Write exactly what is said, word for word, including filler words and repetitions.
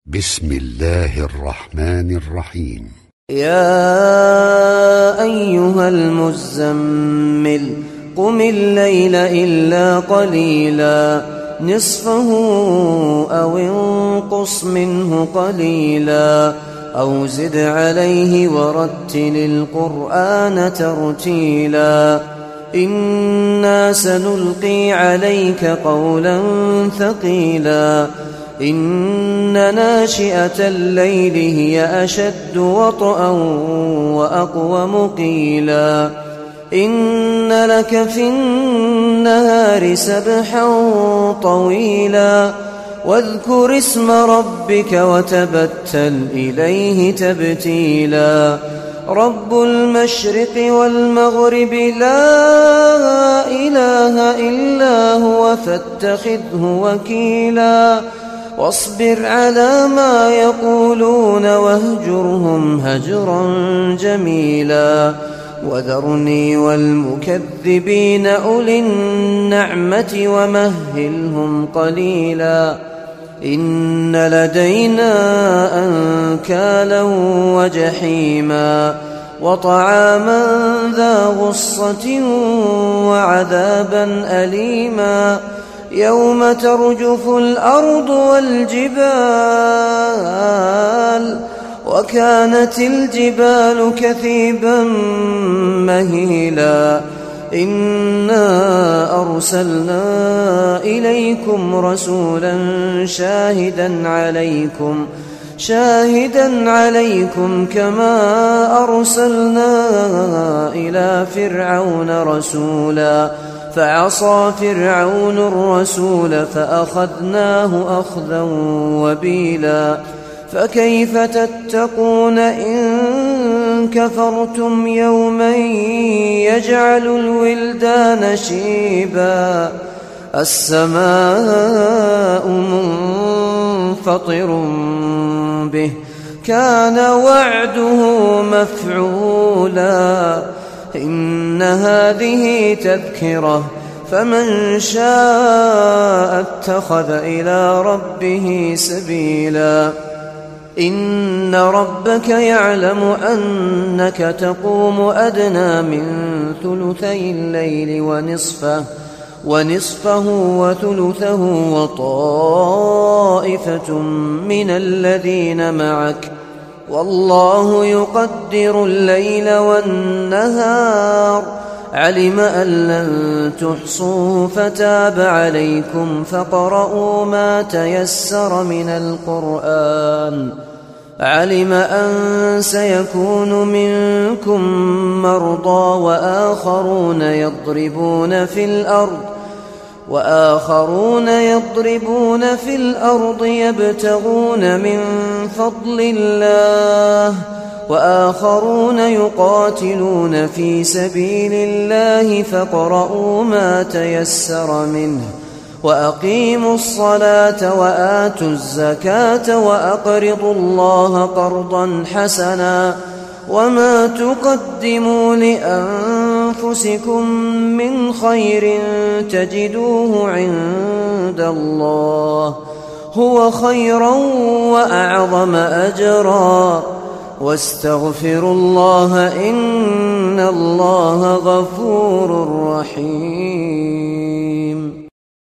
بسم الله الرحمن الرحيم. يا أيها المزمل قم الليل إلا قليلا نصفه أو انقص منه قليلا أو زد عليه ورتل القرآن ترتيلا إنا سنلقي عليك قولا ثقيلا إن ناشئة الليل هي أشد وطئا وأقوم قيلا إن لك في النهار سبحا طويلا واذكر اسم ربك وتبتل إليه تبتيلا رب المشرق والمغرب لا إله إلا هو فاتخذه وكيلا واصبر على ما يقولون واهجرهم هجرا جميلا وذرني والمكذبين أولي النعمة ومهلهم قليلا إن لدينا أنكالا وجحيما وطعاما ذا غصة وعذابا أليما يوم ترجف الأرض والجبال وكانت الجبال كثيبا مهيلا إنا أرسلنا إليكم رسولا شاهدا عليكم شاهدا عليكم كما أرسلنا إلى فرعون رسولا فعصى فرعون الرسول فأخذناه أخذا وبيلا فكيف تتقون إن كفرتم يوما يجعل الولدان شيبا السماء منفطر به كان وعده مفعولا إن هذه تذكرة فمن شاء اتخذ إلى ربه سبيلا إن ربك يعلم أنك تقوم أدنى من ثلثي الليل ونصفه ونصفه وثلثه وطائفة من الذين معك والله يقدر الليل والنهار علم أن لن تحصوه فتاب عليكم فاقرؤوا ما تيسر من القرآن علم أن سيكون منكم مرضى وآخرون يضربون في الأرض وآخرون يضربون في الأرض يبتغون من فضل الله وآخرون يقاتلون في سبيل الله فاقرؤوا ما تيسر منه وأقيموا الصلاة وآتوا الزكاة وأقرضوا الله قرضا حسنا وما تقدموا لأنفسكم من خير تجدوه عند الله هو خيرا وأعظم أجرا واستغفروا الله إن الله غفور رحيم.